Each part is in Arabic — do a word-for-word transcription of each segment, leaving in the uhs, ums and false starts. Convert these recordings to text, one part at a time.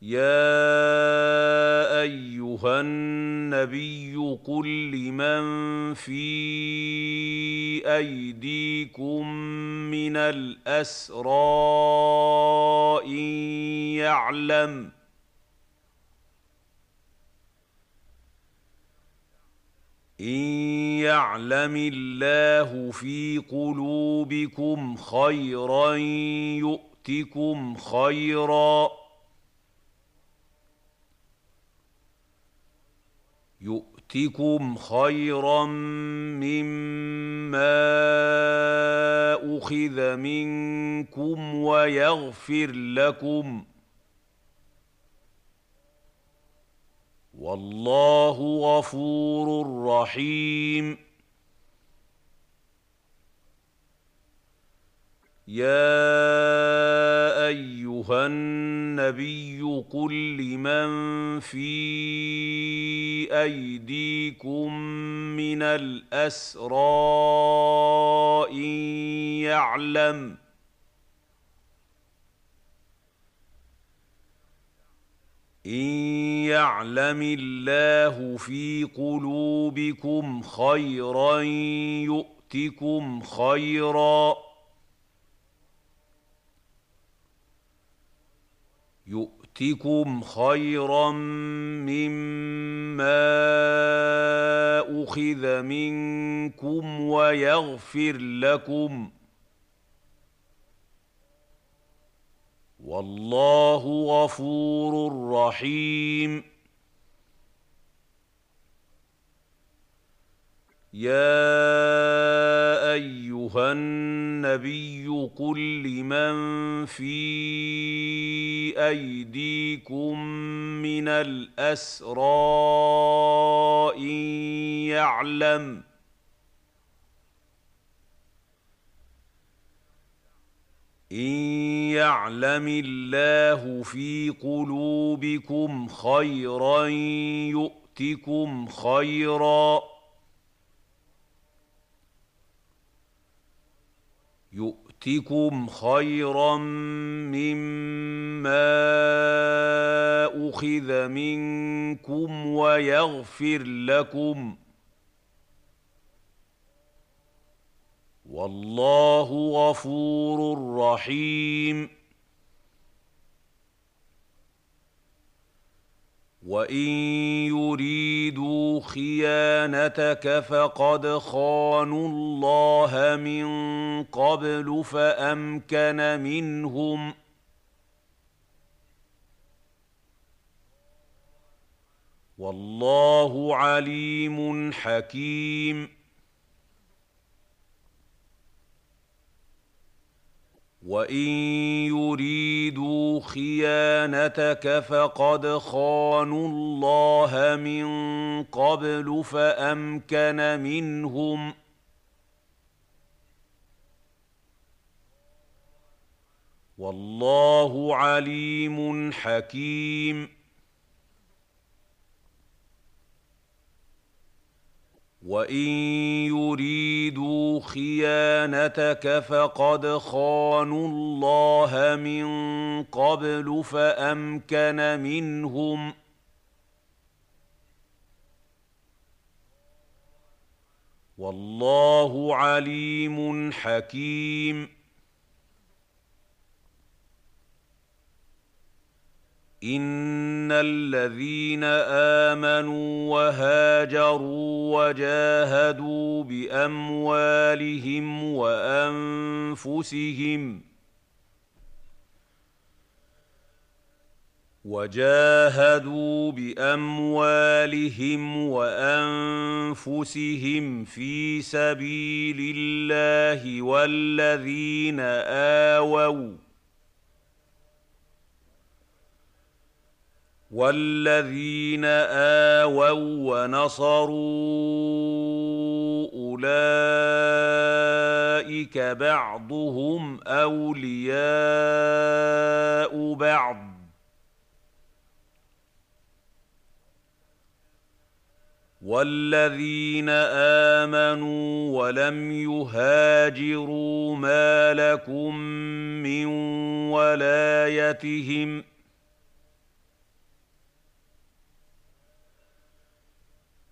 يَا أَيُّهَا النَّبِيُّ قُل لِّمَن فِي أَيْدِيكُم مِّنَ الْأَسْرَىٰ إِن يَعْلَمِ إِن يَعْلَمِ اللَّهُ فِي قُلُوبِكُمْ خَيْرًا يُؤْتِكُمْ خَيْرًا يُؤْتِكُمْ خَيْرًا مِّمَّا أُخِذَ مِنكُمْ وَيَغْفِرْ لَكُمْ ۗ وَاللَّهُ غَفُورٌ رَّحِيمٌ. يَا أَيُّهَا النَّبِيُّ قُل لِّمَن فِي أَيْدِيكُم مِّنَ الْأَسْرَىٰ إِن يَعْلَمِ إِن يَعْلَمِ اللَّهُ فِي قُلُوبِكُمْ خَيْرًا يُؤْتِكُمْ خَيْرًا يُؤْتِكُمْ خَيْرًا مِّمَّا أُخِذَ مِنكُمْ وَيَغْفِرْ لَكُمْ ۗ وَاللَّهُ غَفُورٌ رَّحِيمٌ. يَا أَيُّهَا النَّبِيُّ قُل لِّمَن فِي أَيْدِيكُم مِّنَ الْأَسْرَىٰ إِن يَعْلَمِ إِن يَعْلَمِ اللَّهُ فِي قُلُوبِكُمْ خَيْرًا يُؤْتِكُمْ خَيْرًا يُؤْتِكُمْ خَيْرًا مِّمَّا أُخِذَ مِنكُمْ وَيَغْفِرْ لَكُمْ ۗ وَاللَّهُ غَفُورٌ رَّحِيمٌ. وَإِن يُرِيدُوا خِيَانَتَكَ فَقَدْ خَانُوا اللَّهَ مِن قَبْلُ فَأَمْكَنَ مِنْهُمْ ۗ وَاللَّهُ عَلِيمٌ حَكِيمٌ. وَإِن يُرِيدُوا خِيَانَتَكَ فَقَدْ خَانُوا اللَّهَ مِن قَبْلُ فَأَمْكَنَ مِنْهُمْ ۗ وَاللَّهُ عَلِيمٌ حَكِيمٌ. وَإِن يُرِيدُوا خِيَانَتَكَ فَقَدْ خَانُوا اللَّهَ مِن قَبْلُ فَأَمْكَنَ مِنْهُمْ ۗ وَاللَّهُ عَلِيمٌ حَكِيمٌ. إِنَّ الَّذِينَ آمَنُوا وَهَاجَرُوا وَجَاهَدُوا بِأَمْوَالِهِمْ وَأَنفُسِهِمْ وَجَاهَدُوا بِأَمْوَالِهِمْ وَأَنفُسِهِمْ فِي سَبِيلِ اللَّهِ وَالَّذِينَ آوَوا وَالَّذِينَ آوَوا وَّنَصَرُوا أُولَٰئِكَ بَعْضُهُمْ أَوْلِيَاءُ بَعْضٍ ۚ وَالَّذِينَ آمَنُوا وَلَمْ يُهَاجِرُوا مَا لَكُم مِّن وَلَايَتِهِم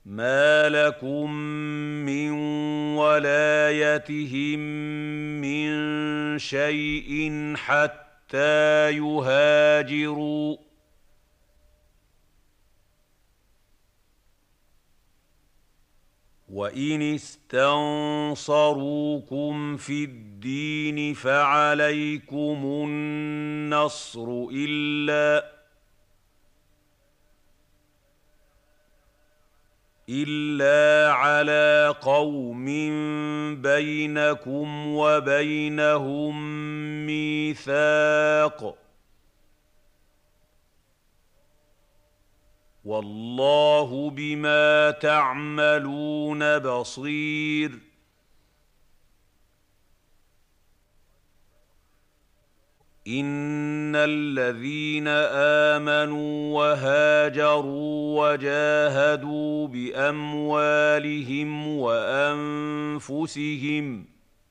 مَا لَكُم مِّن وَلَايَتِهِم مِّن شَيْءٍ حَتَّىٰ يُهَاجِرُوا ۚ وَإِنِ اسْتَنصَرُوكُمْ فِي الدِّينِ فَعَلَيْكُمُ النَّصْرُ إِلَّا إِلَّا عَلَىٰ قَوْمٍ بَيْنَكُمْ وَبَيْنَهُم مِّيثَاقٌ ۗ وَاللَّهُ بِمَا تَعْمَلُونَ بَصِيرٌ. إِنَّ الَّذِينَ آمَنُوا وَهَاجَرُوا وَجَاهَدُوا بِأَمْوَالِهِمْ وَأَنفُسِهِمْ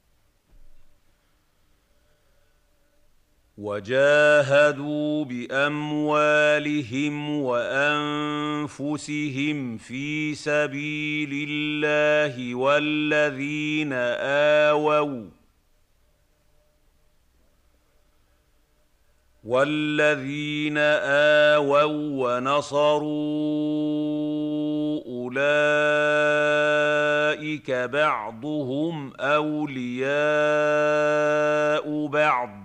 وَجَاهَدُوا بِأَمْوَالِهِمْ وَأَنفُسِهِمْ فِي سَبِيلِ اللَّهِ وَالَّذِينَ آوَوا وَالَّذِينَ آوَوا وَّنَصَرُوا أُولَٰئِكَ بَعْضُهُمْ أَوْلِيَاءُ بَعْضٍ ۚ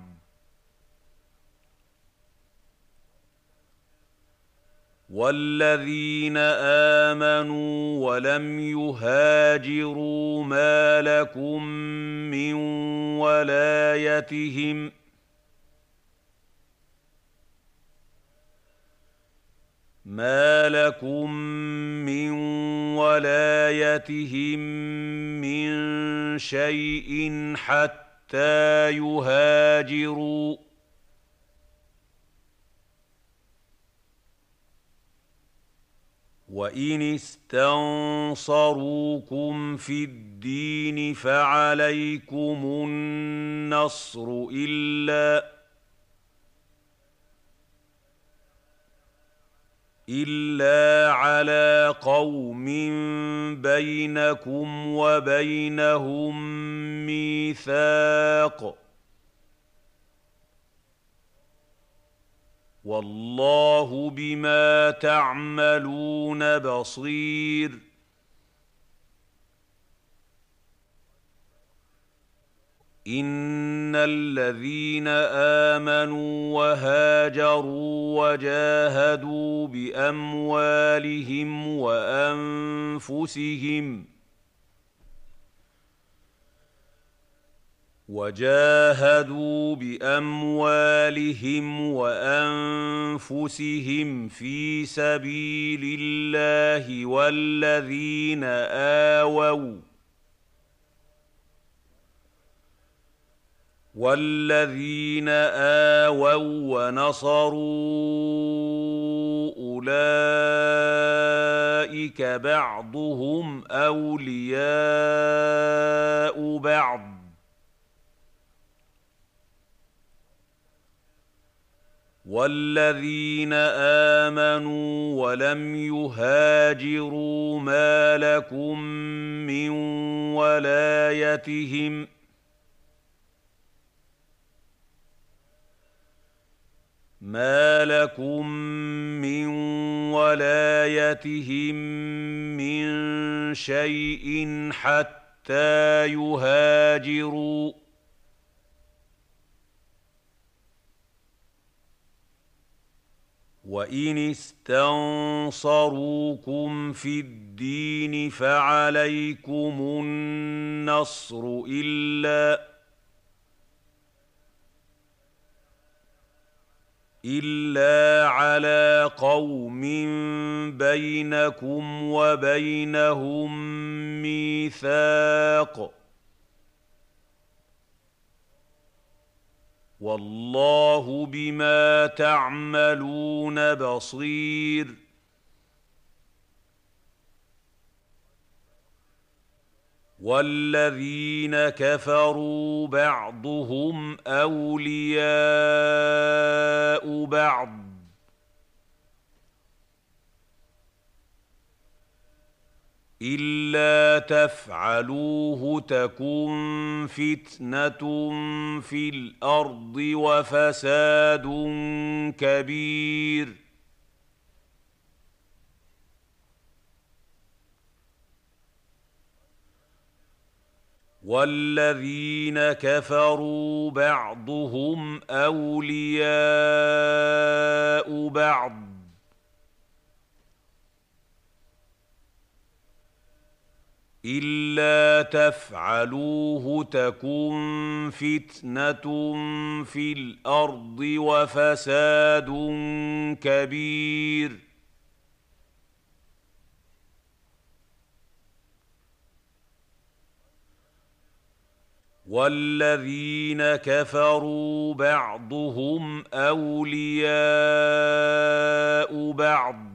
وَالَّذِينَ آمَنُوا وَلَمْ يُهَاجِرُوا مَا لَكُم مِّن وَلَايَتِهِم مَا لَكُم مِّن وَلَايَتِهِم مِّن شَيْءٍ حَتَّىٰ يُهَاجِرُوا ۚ وَإِنِ اسْتَنصَرُوكُمْ فِي الدِّينِ فَعَلَيْكُمُ النَّصْرُ إِلَّا إِلَّا عَلَىٰ قَوْمٍ بَيْنَكُمْ وَبَيْنَهُم مِّيثَاقٌ ۗ وَاللَّهُ بِمَا تَعْمَلُونَ بَصِيرٌ. إِنَّ الَّذِينَ آمَنُوا وَهَاجَرُوا وَجَاهَدُوا بِأَمْوَالِهِمْ وَأَنفُسِهِمْ وَجَاهَدُوا بِأَمْوَالِهِمْ وَأَنفُسِهِمْ فِي سَبِيلِ اللَّهِ وَالَّذِينَ آوَوا وَالَّذِينَ آوَوا وَّنَصَرُوا أُولَٰئِكَ بَعْضُهُمْ أَوْلِيَاءُ بَعْضٍ ۚ وَالَّذِينَ آمَنُوا وَلَمْ يُهَاجِرُوا مَا لَكُم مِّن وَلَايَتِهِم مَا لَكُم مِّن وَلَايَتِهِم مِّن شَيْءٍ حَتَّىٰ يُهَاجِرُوا ۚ وَإِنِ اسْتَنصَرُوكُمْ فِي الدِّينِ فَعَلَيْكُمُ النَّصْرُ إِلَّا إِلَّا عَلَىٰ قَوْمٍ بَيْنَكُمْ وَبَيْنَهُم مِّيثَاقٌ ۗ وَاللَّهُ بِمَا تَعْمَلُونَ بَصِيرٌ. وَالَّذِينَ كَفَرُوا بَعْضُهُمْ أَوْلِيَاءُ بَعْضٍ ۚ إلا تفعلوه تكن فتنة في الأرض وفساد كبير. والذين كفروا بعضهم أولياء بعض إلا تفعلوه تكن فتنة في الأرض وفساد كبير. والذين كفروا بعضهم أولياء بعض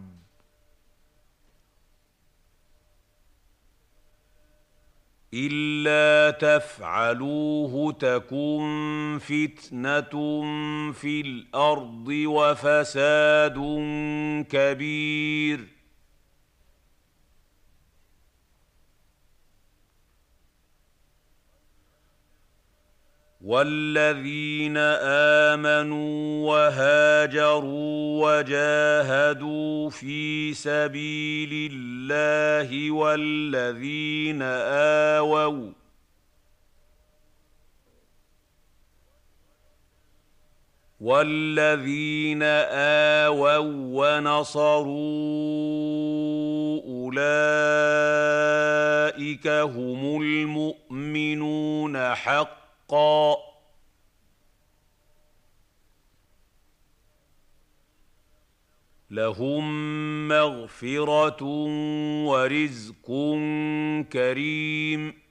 إلا تفعلوه تكن فتنة في الأرض وفساد كبير. والذين آمنوا وهاجروا وجاهدوا في سبيل الله والذين آووا والذين آووا ونصروا أولئك هم المؤمنون حقا لهم مغفرة ورزق كريم.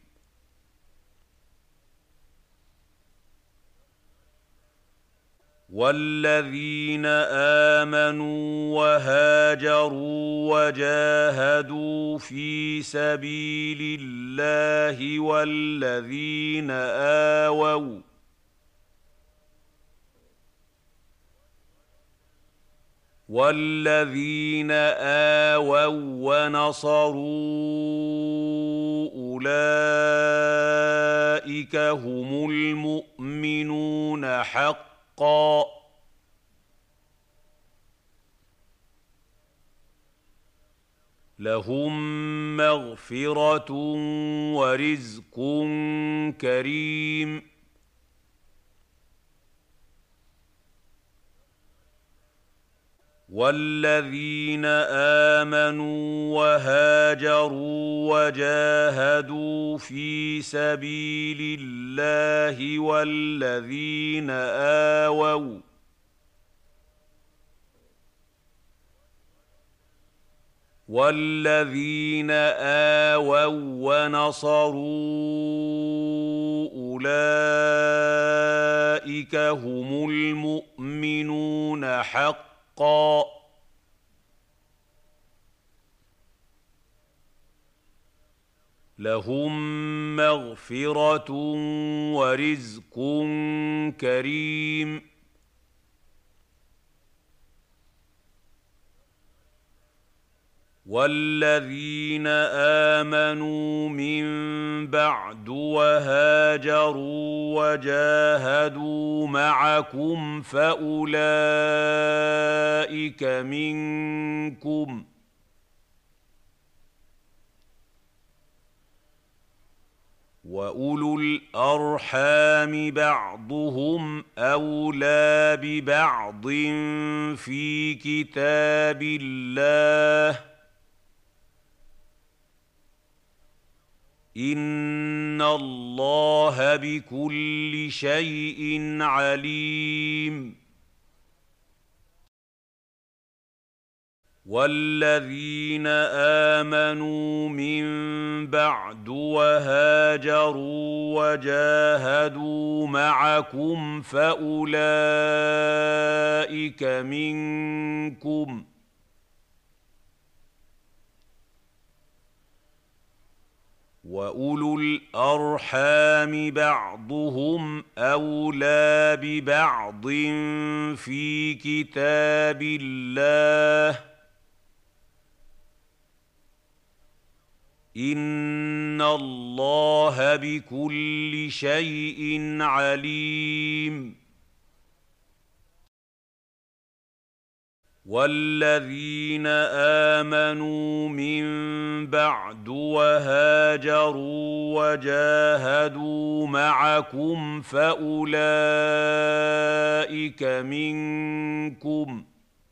والذين آمنوا وهاجروا وجاهدوا في سبيل الله والذين آووا والذين آووا ونصروا أولئك هم المؤمنون حقا لهم مغفرة ورزق كريم. والذين آمنوا وهاجروا وجاهدوا في سبيل الله والذين آووا والذين آووا ونصروا أولئك هم المؤمنون حقا لهم مغفرة ورزق كريم. والذين آمنوا من بعد وهاجروا وجاهدوا معكم فأولئك منكم وأولو الأرحام بعضهم أولى ببعض في كتاب الله. الله بكل شيء عليم. والذين كفروا بعضهم أولياء بعض إلا تفعلوه تكن فتنة في الأرض وفساد كبير. والذين آمنوا وهاجروا وجاهدوا في سبيل الله والذين آووا والذين نصروا أولئك هم المؤمنون حقا لهم مغفرة ورزق كريم. إن الله بكل شيء عليم. والذين آمنوا من بعد وهاجروا وجاهدوا معكم فأولئك منكم وأولو الأرحام بعضهم أولى ببعض في كتاب الله إِنَّ اللَّهَ بِكُلِّ شَيْءٍ عَلِيمٌ وَالَّذِينَ آمَنُوا مِن بَعْدُ وَهَاجَرُوا وَجَاهَدُوا مَعَكُمْ فَأُولَٰئِكَ مِنكُمْ ۚ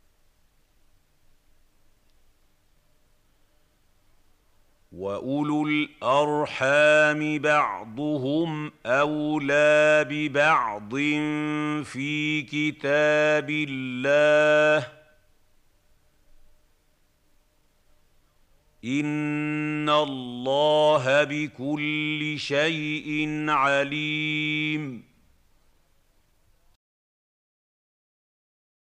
وَأُولُو الْأَرْحَامِ بَعْضُهُمْ أَوْلَىٰ بِبَعْضٍ فِي كِتَابِ اللَّهِ ۗ إِنَّ اللَّهَ بِكُلِّ شَيْءٍ عَلِيمٌ